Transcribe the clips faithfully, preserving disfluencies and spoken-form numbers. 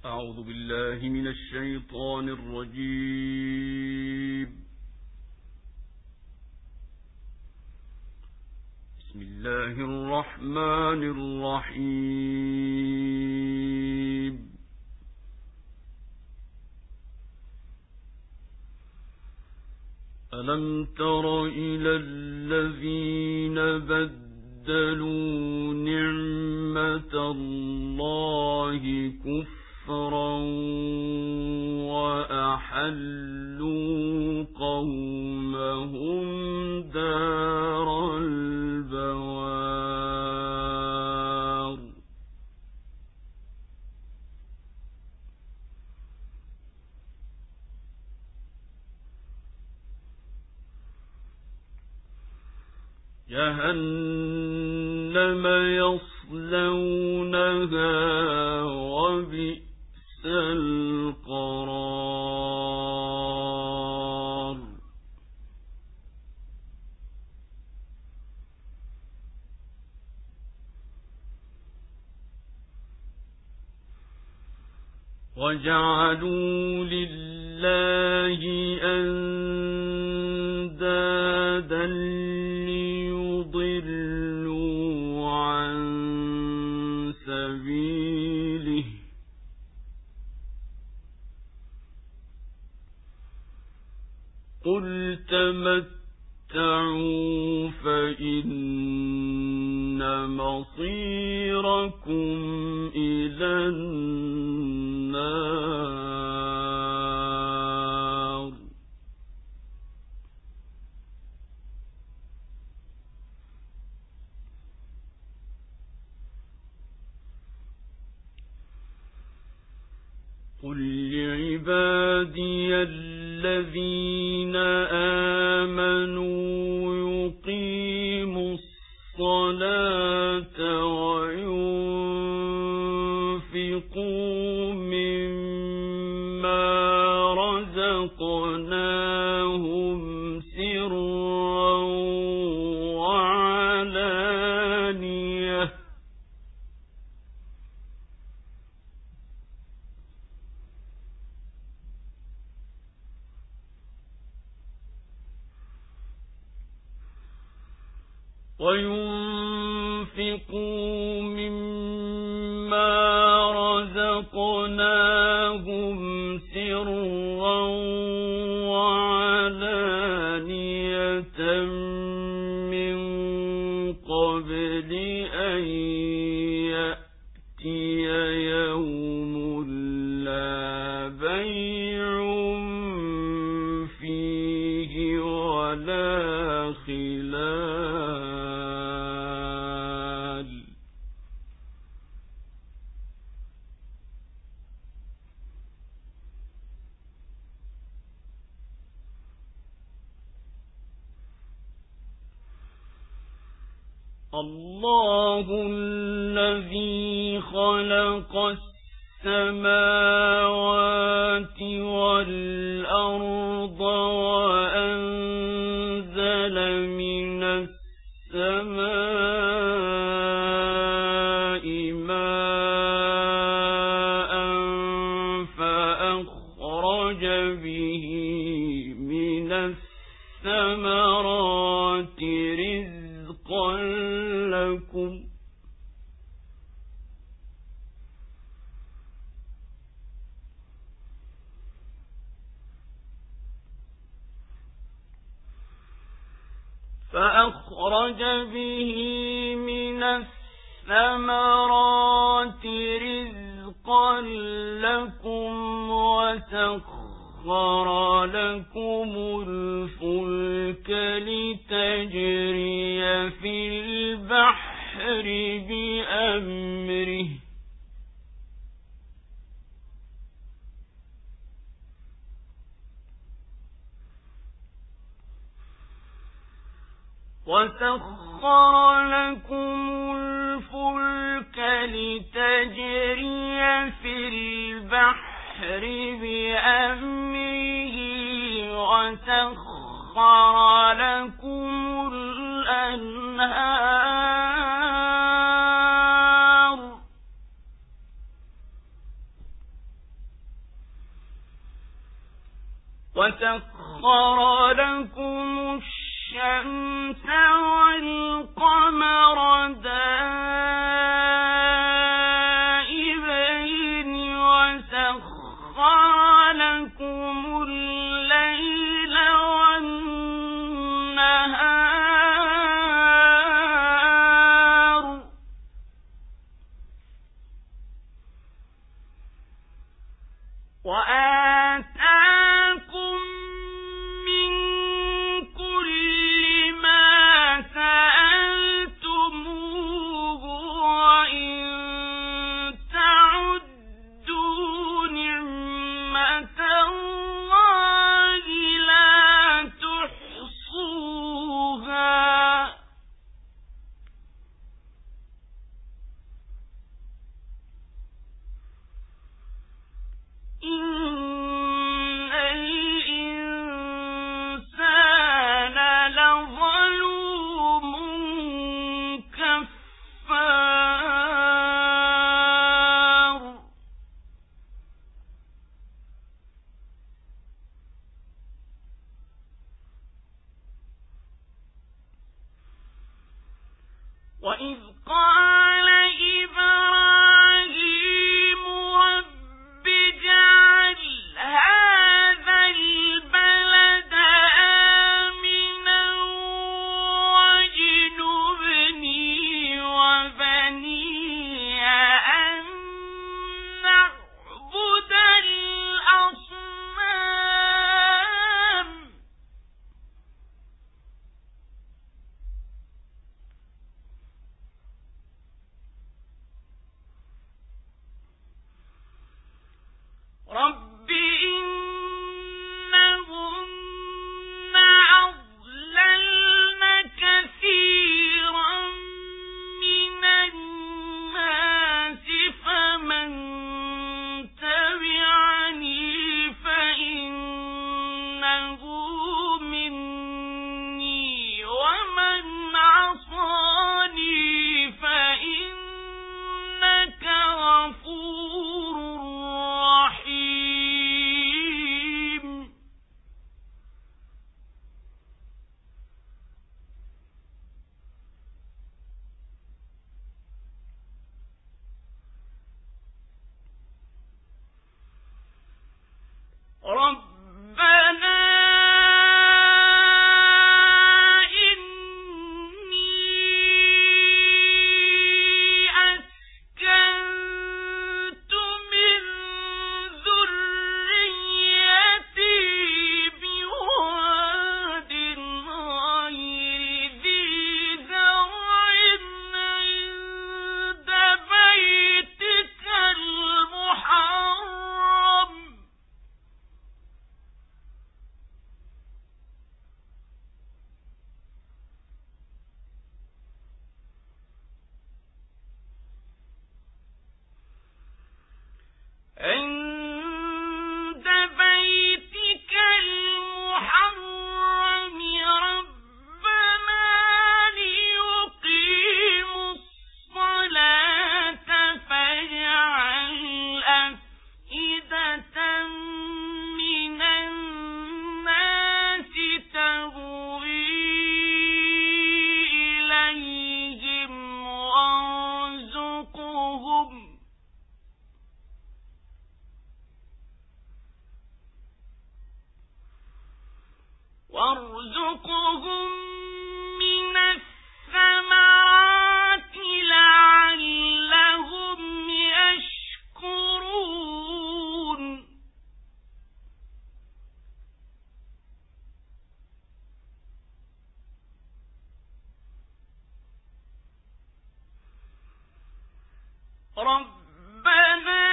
أعوذ بالله من الشيطان الرجيم. بسم الله الرحمن الرحيم. ألم تر إلى الذين بدلوا نعمة الله كفرا وأحلوا قومهم دار البوار جهنم يصلونها وبئس القرار. وجعلوا لله أندادا ليضلوا عن سبيله قل تمتعوا فإن مصيركم إلى النار. قل لعبادي الذين آمنوا يقيموا الصلاة وينفقوا مما رزقناهم سرا وعلانية وينفقوا مما رزقناهم سرا وعلانية من قبل أن يأتي يوم لا بيع فيه ولا خلال. الله الذي خلق السماوات والأرض وأنزل من السماء ماء فأخرج به من الثمرات رزقا لكم فأخرج به من الثمرات رزقا لكم وسخر لكم الفلك لتجري في البحر بأمره وسخر لكم الفلك لتجري في البحر بأمره وسخر لكم الأنهار وسخر لكم الشمس والقمر دائبين وسخر لكم الليل والنهار وآتاكم من كل ما سألتموه وإن تعدوا نعمة الله لا تحصوها إن الإنسان لظلوم كفار وإذ قال إبراهيم رب اجعل هذا البلد آمنا واجنبني وبني أن نعبد الأصنام رب إنهن أضللن كثيرا من الناس فمن تبعني فإنه مني ومن عصاني فإنك غفور رحيم ربنا إني أسكنت من ذريتي بواد غير ذي زرع عند بيتك المحرم عند بيتك المحرم ربنا ليقيموا الصلاة فاجعل أفئدة من الناس تهوي إليهم وارزقهم وارزقهم من الثمرات لعلهم يشكرون ربنا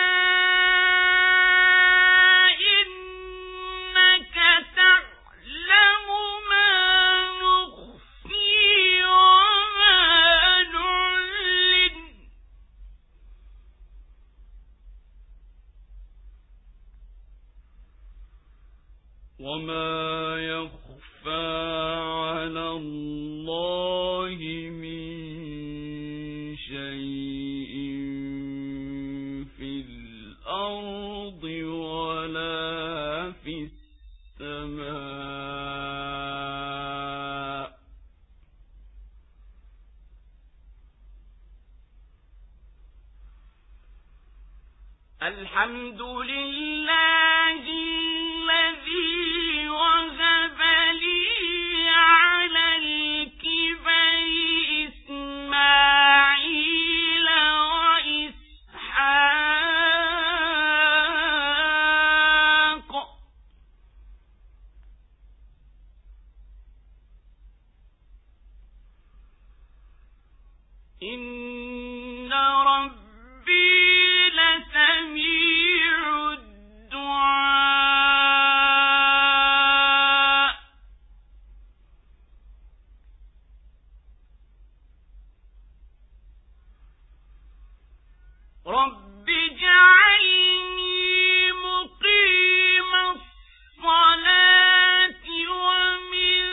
إنك تعلم ما نخفي وما نعلن وما يخفى على الله من شيء في الأرض ولا في السماء الحمد لله الذي وهب لي على الكبر إسماعيل وإسحاق إن ربي لسميع الدعاء رب اجعلني مقيم الصلاة ومن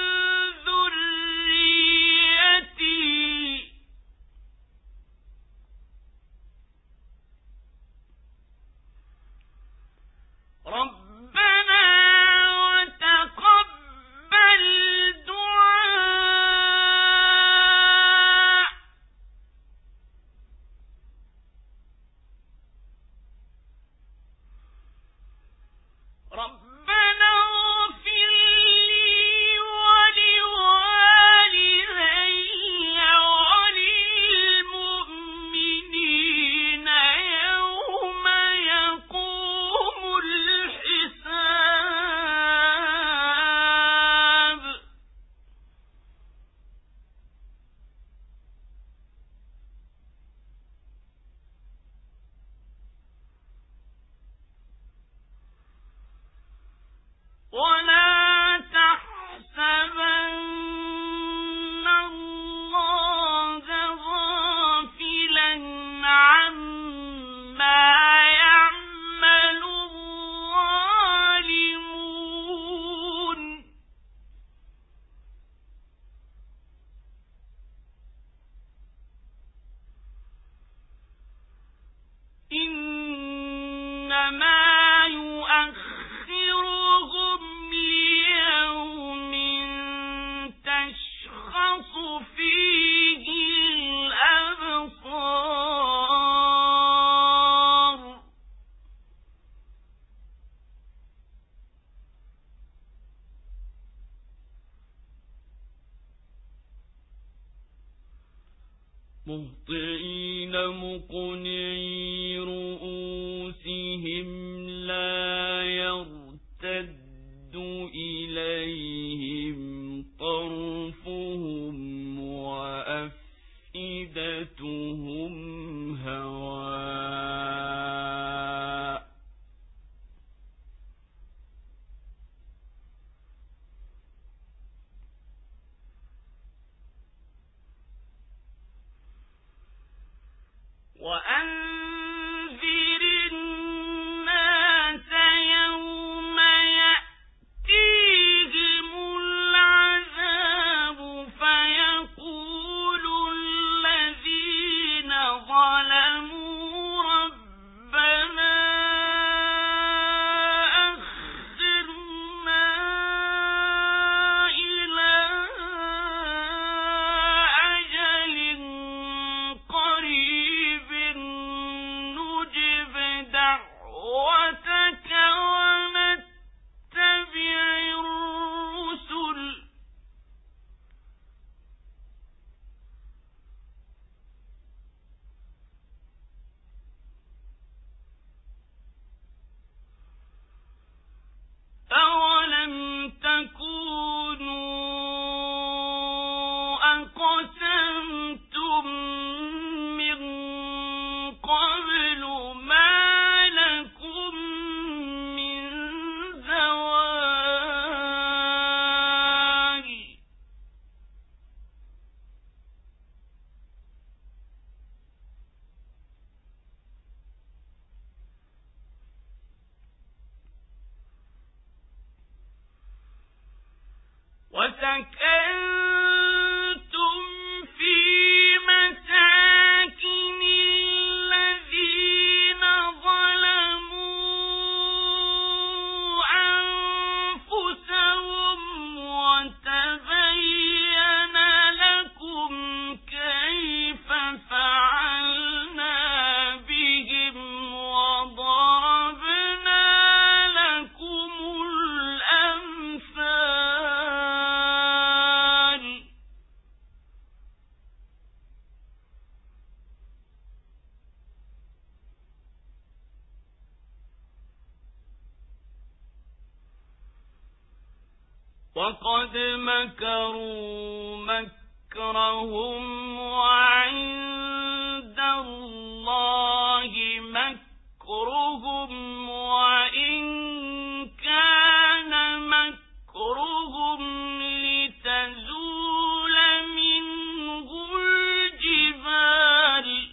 ذريتي ربنا وتقبل دعاء ربنا اغفر لي ولوالدي وللمؤمنين يوم يقوم الحساب ولا تحسبن الله غافلا عما يعمل الظالمون إنما يؤخرهم ليوم تشخص فيه الأبصار مهطعين مقنعي رؤوسهم لا يرتد إليهم طرفهم وأفئدتهم هواء وأنذر الناس يوم يأتيهم العذاب فيقول الذين ظلموا ربنا أخرنا إلى أجل قريب نجب دعوتك ونتبع الرسل أولم تكونوا أقسمتم من قبل ما لكم من زوال وسكنتم في مساكن الذين ظلموا أنفسهم وتبين لكم كيف فعلنا بهم وقد مكروا مكرهم وعند الله مكرهم وإن كان مكرهم لتزول منه الجبال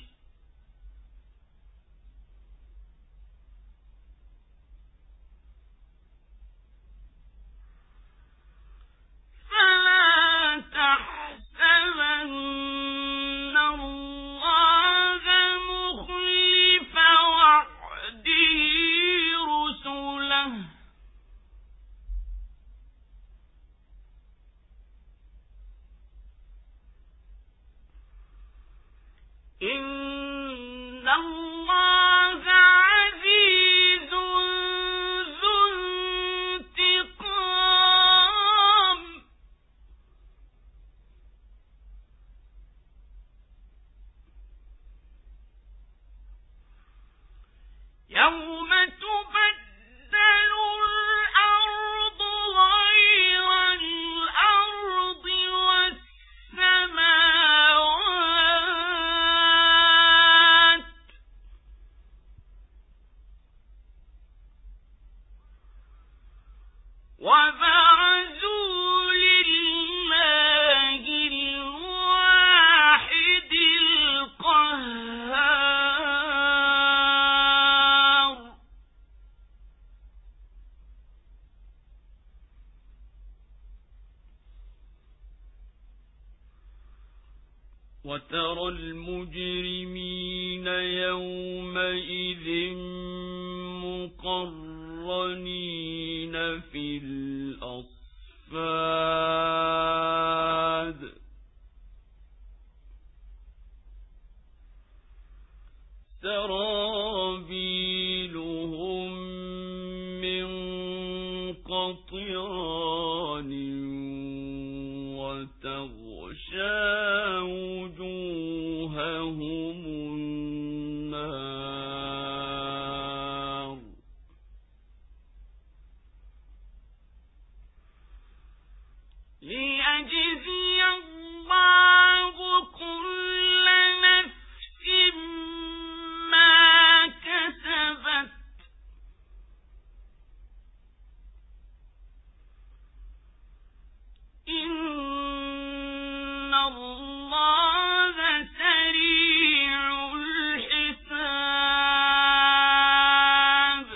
فلا تحسبن الله مخلف وعده رسله إن الله عزيز ذو انتقام يوم تبدل الأرض غير الأرض والسماوات وبرزوا لله الواحد القهار وترى المجرمين يومئذ مقرنين في الأصفاد سرابيلهم من قطران وتغشى وجوههم النار ليجزي الله كل نفس ما كسبت إن الله سريع الحساب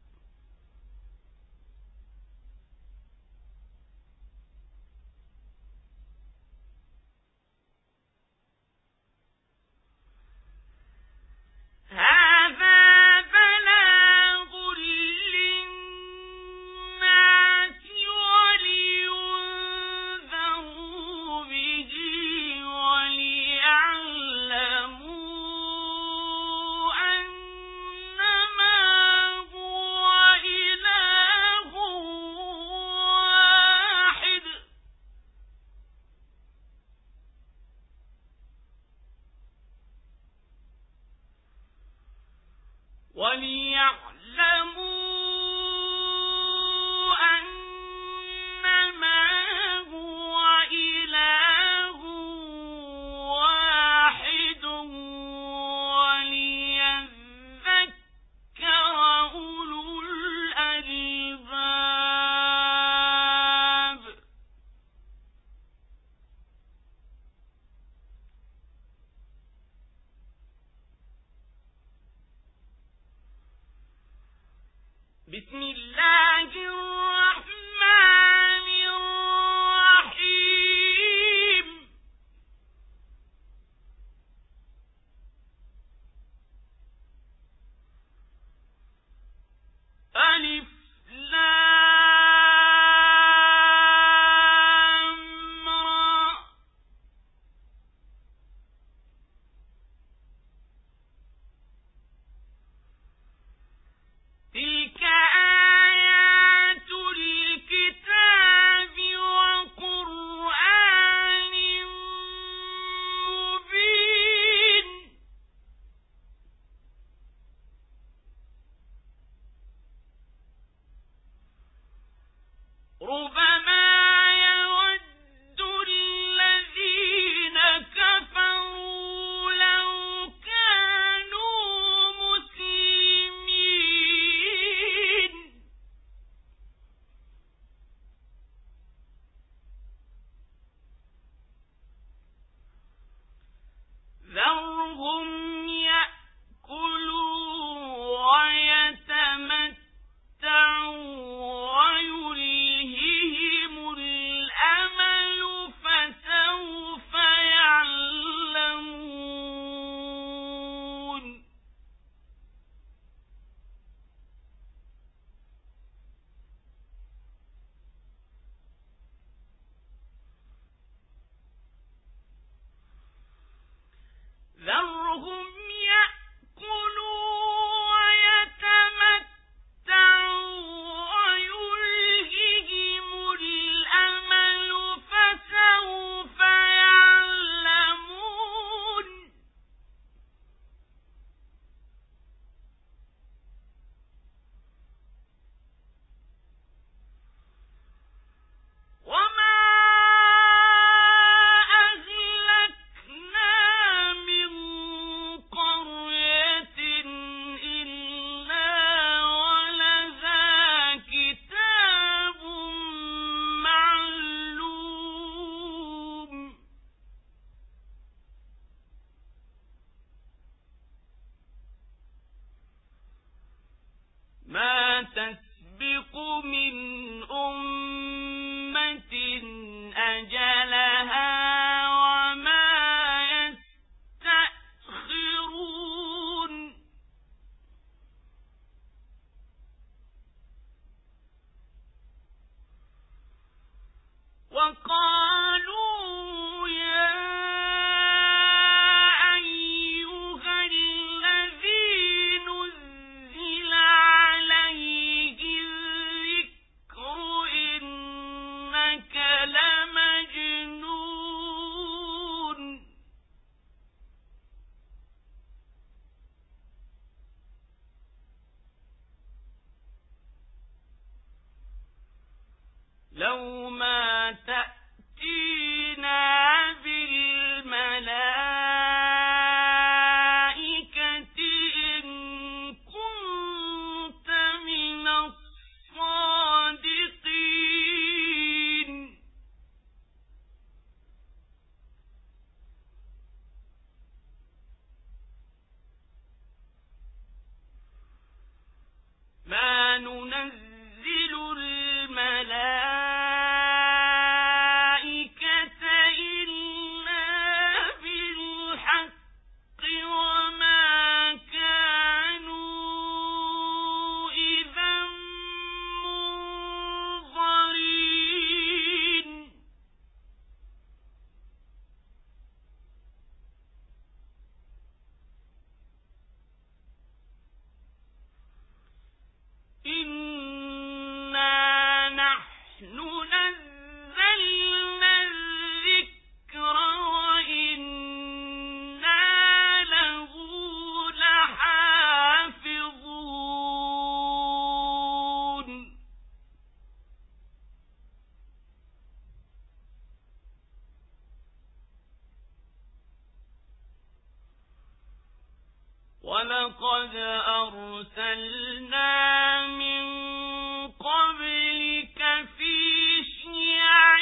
هذا بلاغ للناس ولينذروا به وليعلموا أنما هو إله واحد وليعلموا أنما هو إله واحد وليذكر أولو الألباب بسم الله الرحمن الرحيم ألف لام را تلك لو ما تأتينا بالملائكة إن كنت من الصادقين ما ننزل الملائكة إلا بالحق وما كانوا إذا منظرين إنا نحن نزلنا الذكر وإنا له لحافظون ولقد أرسلنا من قبلك في شيع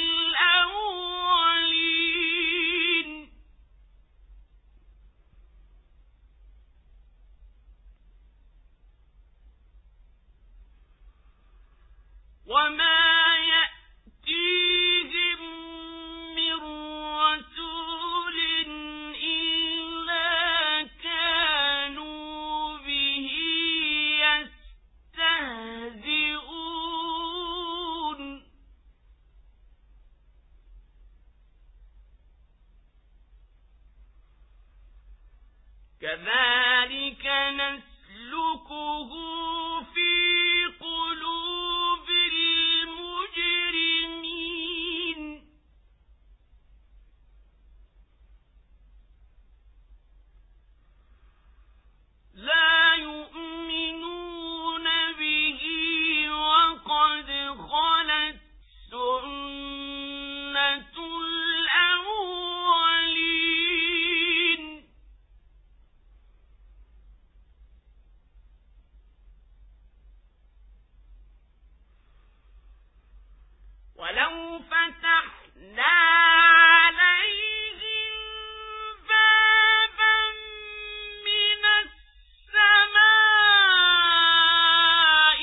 الأولين وما يأتيهم من رسول إلا كانوا به يستهزئون كذلك نسلكه في قلوب المجرمين لا يؤمنون به وقد خلت سنة الأولين ولو فتحنا عليهم بابا من السماء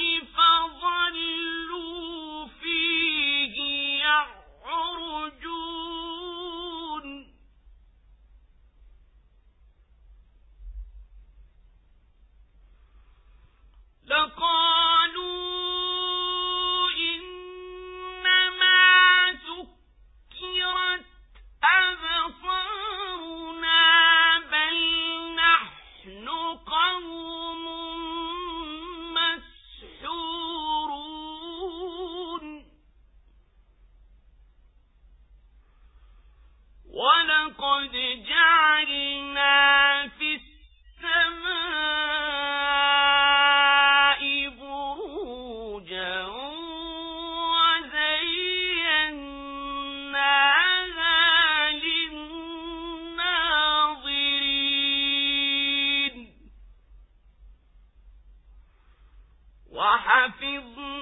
فظلوا فيه يعرجون لقالوا إنما سكرت أبصارنا بل نحن قوم مسحورون ولقد جعلنا في السماء بروجا وزيناها للناظرين وحفظنا